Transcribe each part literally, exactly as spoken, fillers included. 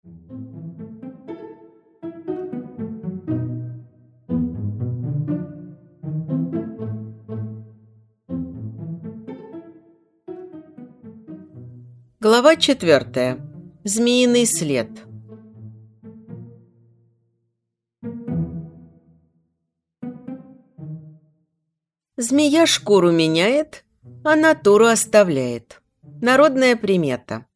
Глава четвертая. Змеиный след. Змея шкуру меняет, а натуру оставляет. Народная примета.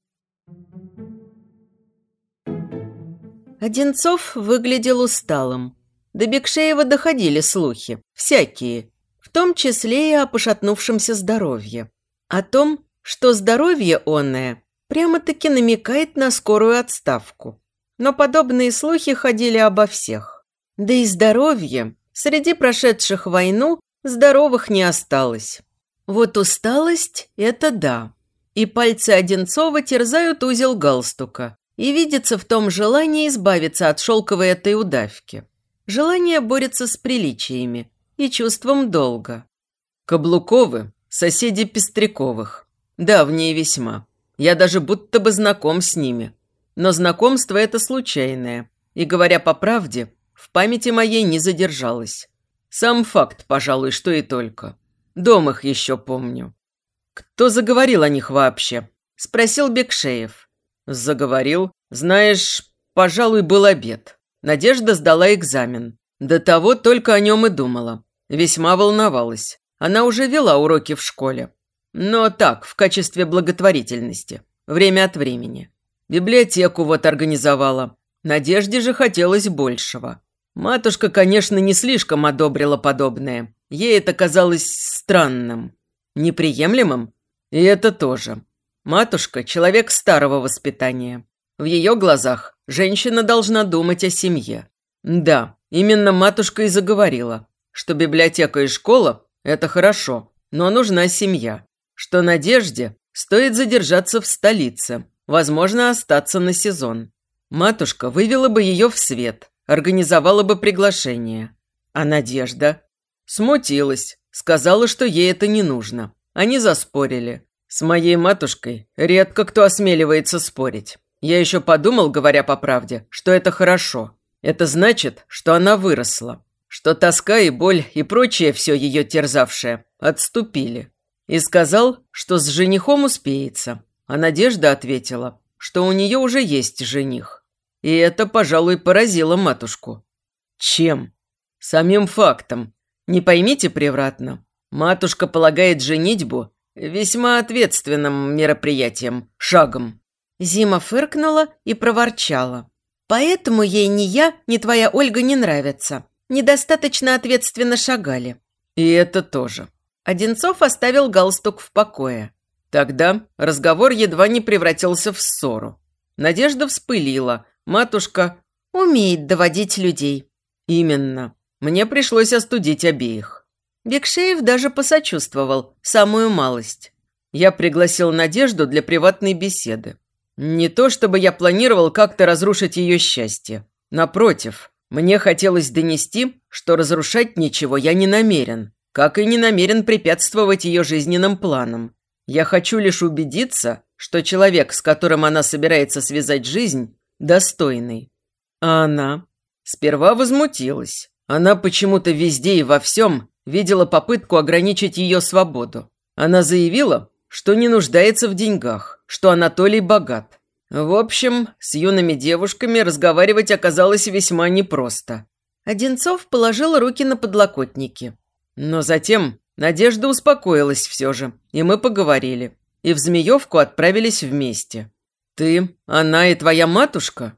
Одинцов выглядел усталым. До Бекшеева доходили слухи, всякие, в том числе и о пошатнувшемся здоровье. О том, что здоровье онное прямо-таки намекает на скорую отставку. Но подобные слухи ходили обо всех. Да и здоровье среди прошедших войну здоровых не осталось. Вот усталость – это да. И пальцы Одинцова терзают узел галстука. И видится в том желание избавиться от шелковой этой удавки. Желание борется с приличиями и чувством долга. Каблуковы – соседи Пестряковых. Давние весьма. Я даже будто бы знаком с ними. Но знакомство это случайное. И, говоря по правде, в памяти моей не задержалось. Сам факт, пожалуй, что и только. Дом их еще помню. Кто заговорил о них вообще? Спросил Бекшеев. Заговорил. Знаешь, пожалуй, был обед. Надежда сдала экзамен. До того только о нем и думала. Весьма волновалась. Она уже вела уроки в школе. Но так, в качестве благотворительности. Время от времени. Библиотеку вот организовала. Надежде же хотелось большего. Матушка, конечно, не слишком одобрила подобное. Ей это казалось странным. Неприемлемым? И это тоже. Матушка – человек старого воспитания. В ее глазах женщина должна думать о семье. Да, именно матушка и заговорила, что библиотека и школа – это хорошо, но нужна семья. Что Надежде стоит задержаться в столице, возможно, остаться на сезон. Матушка вывела бы ее в свет, организовала бы приглашение. А Надежда смутилась, сказала, что ей это не нужно. Они заспорили. С моей матушкой редко кто осмеливается спорить. Я еще подумал, говоря по правде, что это хорошо. Это значит, что она выросла, что тоска и боль и прочее все ее терзавшее отступили. И сказал, что с женихом успеется. А Надежда ответила, что у нее уже есть жених. И это, пожалуй, поразило матушку. Чем? Самим фактом. Не поймите превратно. Матушка полагает женитьбу весьма ответственным мероприятием, шагом. Зима фыркнула и проворчала. Поэтому ей ни я, ни твоя Ольга не нравятся. Недостаточно ответственно шагали. И это тоже. Одинцов оставил галстук в покое. Тогда разговор едва не превратился в ссору. Надежда вспылила. Матушка умеет доводить людей. Именно. Мне пришлось остудить обеих. Бекшеев даже посочувствовал, самую малость. Я пригласил Надежду для приватной беседы. Не то чтобы я планировал как-то разрушить ее счастье. Напротив, мне хотелось донести, что разрушать ничего я не намерен. Как и не намерен препятствовать ее жизненным планам. Я хочу лишь убедиться, что человек, с которым она собирается связать жизнь, достойный. А она сперва возмутилась. Она почему-то везде и во всем видела попытку ограничить ее свободу. Она заявила, что не нуждается в деньгах, что Анатолий богат. В общем, с юными девушками разговаривать оказалось весьма непросто. Одинцов положил руки на подлокотники. Но затем Надежда успокоилась все же, и мы поговорили. И в Змеевку отправились вместе. Ты, она и твоя матушка?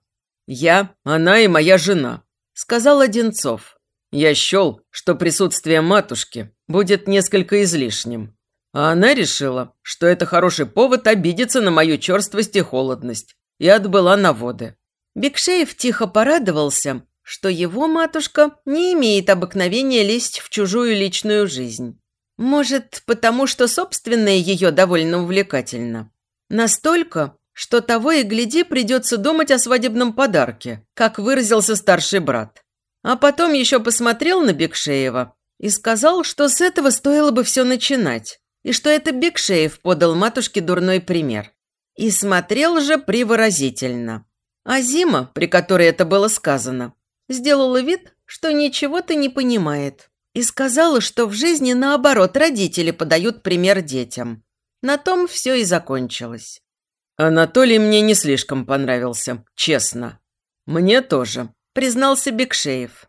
Я, она и моя жена, сказал Одинцов. Я счел, что присутствие матушки будет несколько излишним. А она решила, что это хороший повод обидеться на мою черствость и холодность, и отбыла на воды. Бекшеев тихо порадовался, что его матушка не имеет обыкновения лезть в чужую личную жизнь. Может, потому что собственное ее довольно увлекательно. Настолько, что того и гляди придется думать о свадебном подарке, как выразился старший брат. А потом еще посмотрел на Бекшеева и сказал, что с этого стоило бы все начинать, и что это Бекшеев подал матушке дурной пример. И смотрел же привыразительно. А Зима, при которой это было сказано, сделала вид, что ничего-то не понимает. И сказала, что в жизни, наоборот, родители подают пример детям. На том все и закончилось. Анатолий мне не слишком понравился, честно. Мне тоже, признался Бекшеев.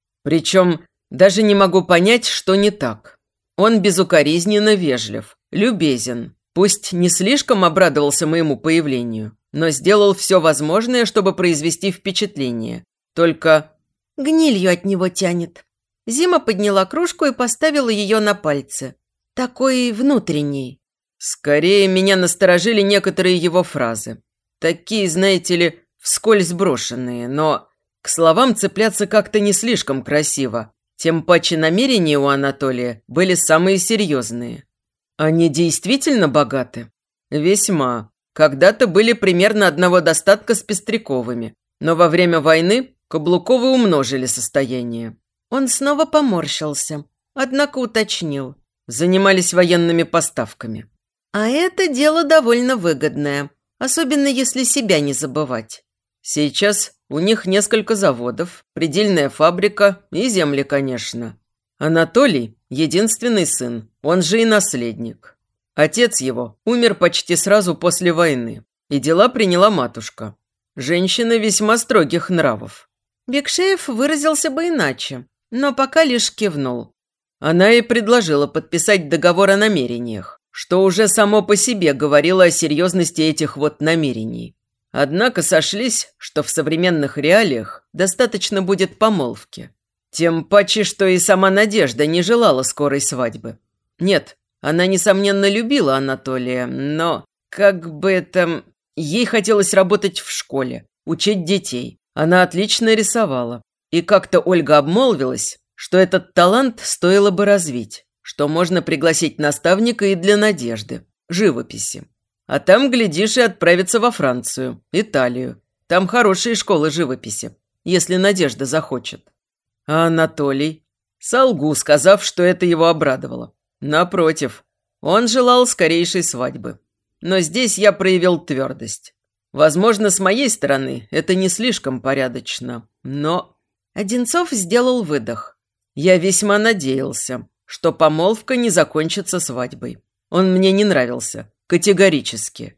Причем даже не могу понять, что не так. Он безукоризненно вежлив, любезен. Пусть не слишком обрадовался моему появлению, но сделал все возможное, чтобы произвести впечатление. Только... Гнилью от него тянет. Зима подняла кружку и поставила ее на пальцы. Такой внутренний. Скорее, меня насторожили некоторые его фразы. Такие, знаете ли, вскользь брошенные, но к словам цепляться как-то не слишком красиво. Тем паче намерения у Анатолия были самые серьезные. Они действительно богаты? Весьма. Когда-то были примерно одного достатка с Пестряковыми, но во время войны Каблуковы умножили состояние. Он снова поморщился, однако уточнил. Занимались военными поставками. А это дело довольно выгодное, особенно если себя не забывать. Сейчас у них несколько заводов, предельная фабрика и земли, конечно. Анатолий – единственный сын, он же и наследник. Отец его умер почти сразу после войны, и дела приняла матушка. Женщина весьма строгих нравов. Бекшеев выразился бы иначе, но пока лишь кивнул. Она и предложила подписать договор о намерениях, что уже само по себе говорило о серьезности этих вот намерений. Однако сошлись, что в современных реалиях достаточно будет помолвки. Тем паче, что и сама Надежда не желала скорой свадьбы. Нет, она, несомненно, любила Анатолия, но, как бы это... Ей хотелось работать в школе, учить детей. Она отлично рисовала. И как-то Ольга обмолвилась, что этот талант стоило бы развить, что можно пригласить наставника и для Надежды, живописи. А там, глядишь, и отправиться во Францию, Италию. Там хорошие школы живописи, если Надежда захочет. А Анатолий? Солгу, сказав, что это его обрадовало. Напротив, он желал скорейшей свадьбы. Но здесь я проявил твердость. Возможно, с моей стороны это не слишком порядочно, но... Одинцов сделал выдох. Я весьма надеялся, что помолвка не закончится свадьбой. Он мне не нравился, категорически.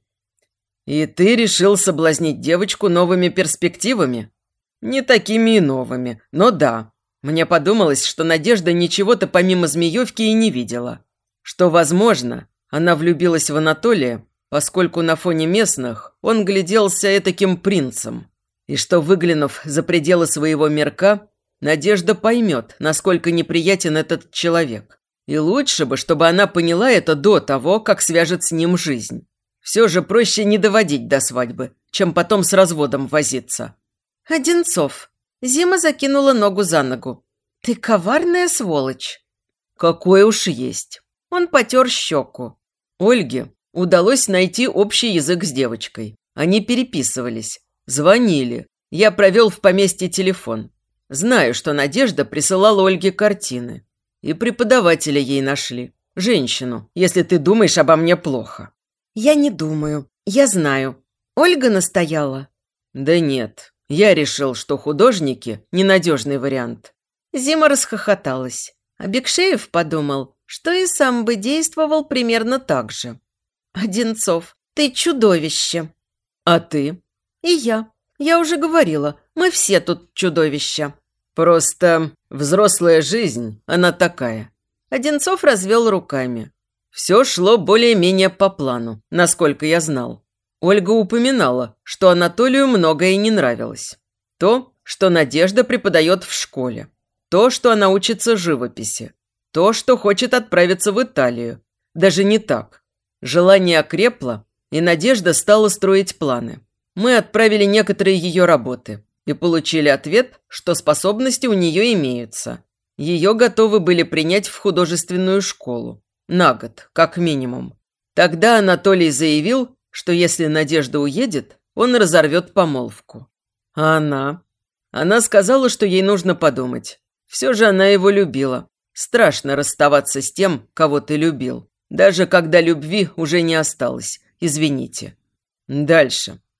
И ты решил соблазнить девочку новыми перспективами? Не такими и новыми, но да. Мне подумалось, что Надежда ничего-то помимо Змеевки и не видела. Что, возможно, она влюбилась в Анатолия, поскольку на фоне местных он гляделся этаким принцем. И что, выглянув за пределы своего мирка, Надежда поймет, насколько неприятен этот человек. И лучше бы, чтобы она поняла это до того, как свяжет с ним жизнь. Все же проще не доводить до свадьбы, чем потом с разводом возиться. Одинцов. Зима закинула ногу за ногу. Ты коварная сволочь. Какое уж есть. Он потер щеку. Ольге удалось найти общий язык с девочкой. Они переписывались. Звонили. Я провел в поместье телефон. Знаю, что Надежда присылала Ольге картины. И преподавателя ей нашли. Женщину, если ты думаешь обо мне плохо. Я не думаю. Я знаю. Ольга настояла. Да нет. Я решил, что художники – ненадежный вариант. Зима расхохоталась. А Бекшеев подумал, что и сам бы действовал примерно так же. Одинцов, ты чудовище. А ты? И я. Я уже говорила, мы все тут чудовища. Просто взрослая жизнь, она такая. Одинцов развел руками. Все шло более-менее по плану, насколько я знал. Ольга упоминала, что Анатолию многое не нравилось. То, что Надежда преподает в школе. То, что она учится живописи. То, что хочет отправиться в Италию. Даже не так. Желание окрепло, и Надежда стала строить планы. Мы отправили некоторые ее работы и получили ответ, что способности у нее имеются. Ее готовы были принять в художественную школу. На год, как минимум. Тогда Анатолий заявил, что если Надежда уедет, он разорвет помолвку. А она? Она сказала, что ей нужно подумать. Все же она его любила. Страшно расставаться с тем, кого ты любил. Даже когда любви уже не осталось. Извините. Дальше.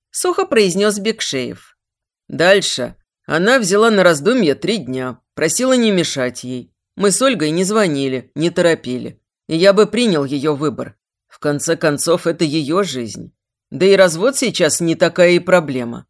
– сухо произнес Бекшеев. Дальше. Она взяла на раздумье три дня, просила не мешать ей. Мы с Ольгой не звонили, не торопили. И я бы принял ее выбор. В конце концов, это ее жизнь. Да и развод сейчас не такая и проблема.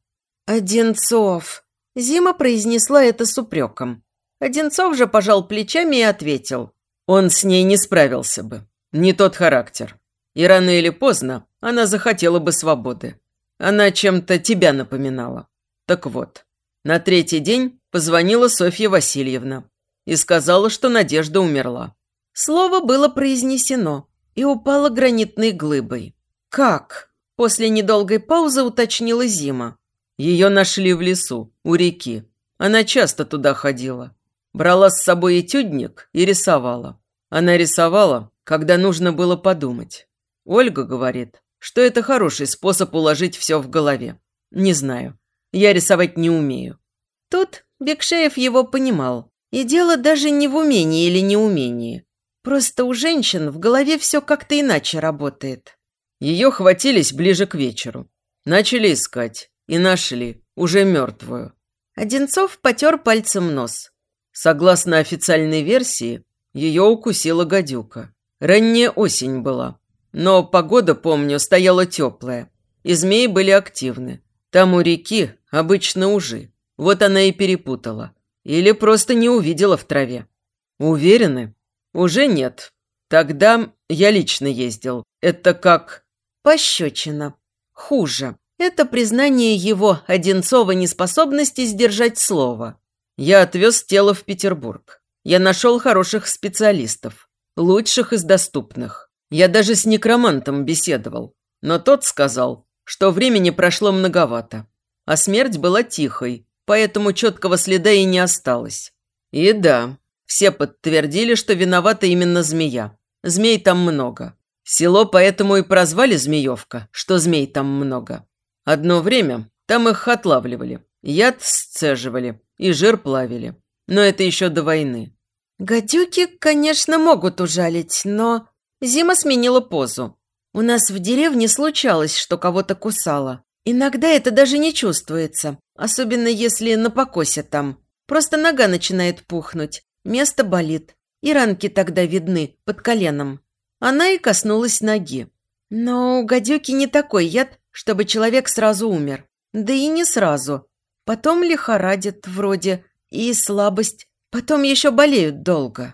«Одинцов!» – Зима произнесла это с упреком. Одинцов же пожал плечами и ответил. Он с ней не справился бы. Не тот характер. И рано или поздно она захотела бы свободы. Она чем-то тебя напоминала. Так вот, на третий день позвонила Софья Васильевна и сказала, что Надежда умерла. Слово было произнесено и упало гранитной глыбой. «Как?» – после недолгой паузы уточнила Зима. Ее нашли в лесу, у реки. Она часто туда ходила. Брала с собой этюдник и рисовала. Она рисовала, когда нужно было подумать. Ольга говорит, что это хороший способ уложить все в голове. Не знаю. Я рисовать не умею. Тут Бекшеев его понимал. И дело даже не в умении или неумении. Просто у женщин в голове все как-то иначе работает. Ее хватились ближе к вечеру. Начали искать. И нашли, уже мертвую. Одинцов потер пальцем нос. Согласно официальной версии, ее укусила гадюка. Ранняя осень была. Но погода, помню, стояла теплая. И змеи были активны. Там у реки обычно ужи. Вот она и перепутала. Или просто не увидела в траве. Уверены? Уже нет. Тогда я лично ездил. Это как... Пощечина. Хуже. Это признание его, Одинцова, неспособности сдержать слово. Я отвез тело в Петербург. Я нашел хороших специалистов. Лучших из доступных. Я даже с некромантом беседовал. Но тот сказал, что времени прошло многовато. А смерть была тихой, поэтому четкого следа и не осталось. И да, все подтвердили, что виновата именно змея. Змей там много. Село поэтому и прозвали Змеевка, что змей там много. Одно время там их отлавливали, яд сцеживали и жир плавили. Но это еще до войны. Гадюки, конечно, могут ужалить, но... Зима сменила позу. У нас в деревне случалось, что кого-то кусало. Иногда это даже не чувствуется, особенно если на покосе там. Просто нога начинает пухнуть, место болит, и ранки тогда видны под коленом. Она и коснулась ноги. Но у гадюки не такой яд, чтобы человек сразу умер. Да и не сразу. Потом лихорадит вроде, и слабость. Потом еще болеют долго.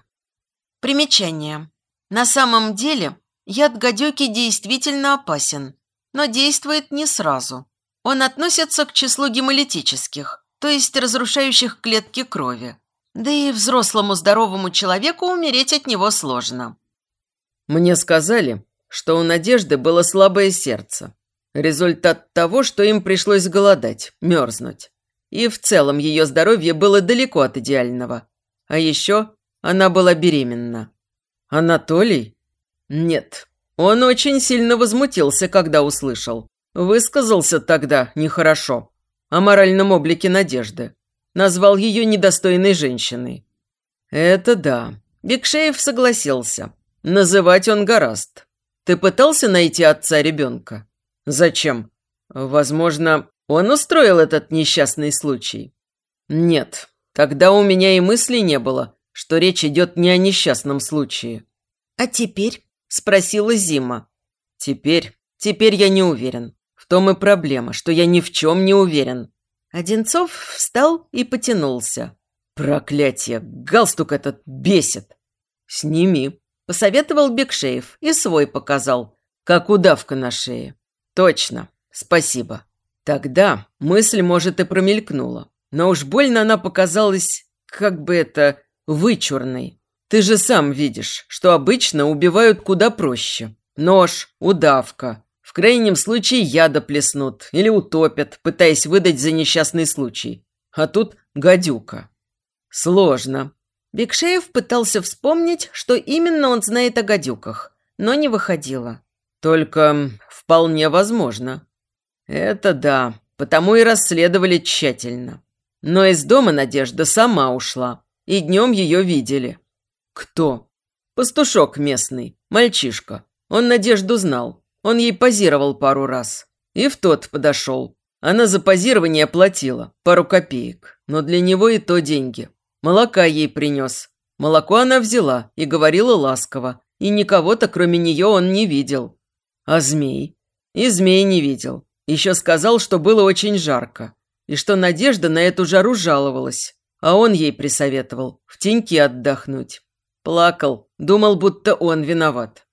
Примечание. На самом деле яд гадюки действительно опасен, но действует не сразу. Он относится к числу гемолитических, то есть разрушающих клетки крови. Да и взрослому здоровому человеку умереть от него сложно. Мне сказали, что у Надежды было слабое сердце. Результат того, что им пришлось голодать, мерзнуть. И в целом ее здоровье было далеко от идеального. А еще она была беременна. Анатолий? Нет. Он очень сильно возмутился, когда услышал. Высказался тогда нехорошо. О моральном облике Надежды. Назвал ее недостойной женщиной. Это да. Бекшеев согласился. Называть он гораст. Ты пытался найти отца ребенка? Зачем? Возможно, он устроил этот несчастный случай. Нет, тогда у меня и мысли не было, что речь идет не о несчастном случае. А теперь? Спросила Зима. Теперь? Теперь я не уверен. В том и проблема, что я ни в чем не уверен. Одинцов встал и потянулся. Проклятие, галстук этот бесит. Сними, посоветовал Бекшеев и свой показал, как удавка на шее. Точно, спасибо. Тогда мысль, может, и промелькнула, но уж больно она показалась, как бы это, вычурной. Ты же сам видишь, что обычно убивают куда проще. Нож, удавка. В крайнем случае яда плеснут или утопят, пытаясь выдать за несчастный случай. А тут гадюка. Сложно. Бекшеев пытался вспомнить, что именно он знает о гадюках, но не выходило. Только вполне возможно. Это да, потому и расследовали тщательно. Но из дома Надежда сама ушла, и днем ее видели. Кто? Пастушок местный, мальчишка. Он Надежду знал, он ей позировал пару раз. И в тот подошел. Она за позирование платила, пару копеек, но для него и то деньги. Молока ей принес. Молоко она взяла и говорила ласково, и никого-то, кроме нее, он не видел. А змей? И змей не видел. Еще сказал, что было очень жарко, и что Надежда на эту жару жаловалась, а он ей присоветовал в теньке отдохнуть. Плакал, думал, будто он виноват.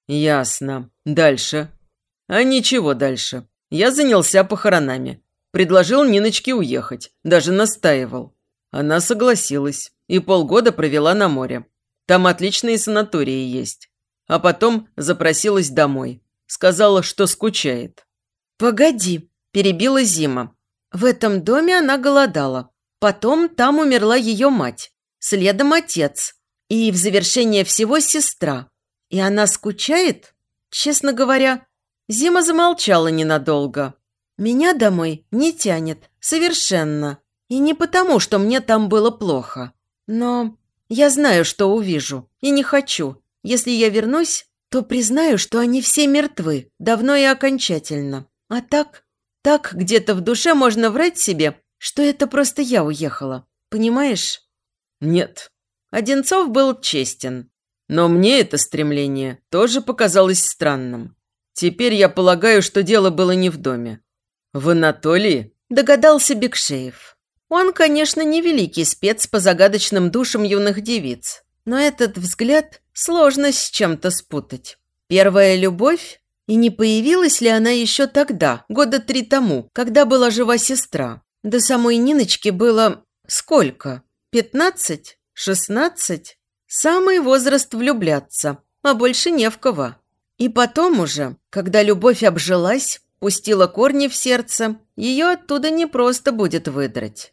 Ясно. Дальше? А ничего дальше. Я занялся похоронами. Предложил Ниночке уехать, даже настаивал. Она согласилась и полгода провела на море. Там отличные санатории есть. А потом запросилась домой. Сказала, что скучает. «Погоди», – перебила Зима. В этом доме она голодала. Потом там умерла ее мать. Следом отец. И в завершение всего сестра. И она скучает? Честно говоря, Зима замолчала ненадолго. Меня домой не тянет. Совершенно. И не потому, что мне там было плохо. Но я знаю, что увижу. И не хочу. Если я вернусь, то признаю, что они все мертвы. Давно и окончательно. А так, так где-то в душе можно врать себе, что это просто я уехала. Понимаешь? Нет. Одинцов был честен. Но мне это стремление тоже показалось странным. Теперь я полагаю, что дело было не в доме. В Анатолии? Догадался Бекшеев. Он, конечно, не великий спец по загадочным душам юных девиц. Но этот взгляд сложно с чем-то спутать. Первая любовь? И не появилась ли она еще тогда, года три тому, когда была жива сестра? До самой Ниночки было сколько? Пятнадцать? Шестнадцать? Самый возраст влюбляться, а больше не в кого. И потом уже, когда любовь обжилась, пустила корни в сердце, ее оттуда не просто будет выдрать.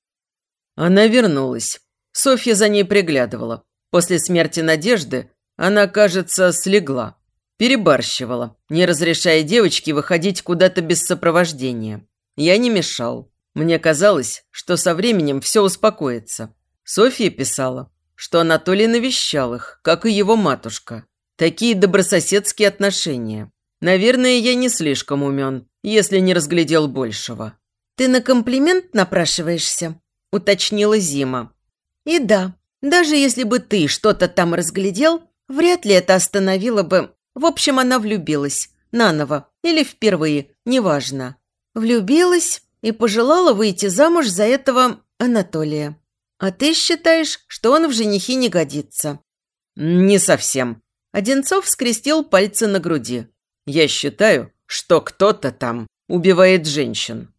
Она вернулась. Софья за ней приглядывала. После смерти Надежды она, кажется, слегла. Перебарщивала, не разрешая девочке выходить куда-то без сопровождения. Я не мешал. Мне казалось, что со временем все успокоится. Софья писала, что Анатолий навещал их, как и его матушка. Такие добрососедские отношения. Наверное, я не слишком умен, если не разглядел большего. «Ты на комплимент напрашиваешься?» – уточнила Зима. «И да, даже если бы ты что-то там разглядел, вряд ли это остановило бы... В общем, она влюбилась. Наново. Или впервые. Неважно. Влюбилась и пожелала выйти замуж за этого Анатолия. А ты считаешь, что он в женихи не годится?» «Не совсем». Одинцов скрестил пальцы на груди. «Я считаю, что кто-то там убивает женщин».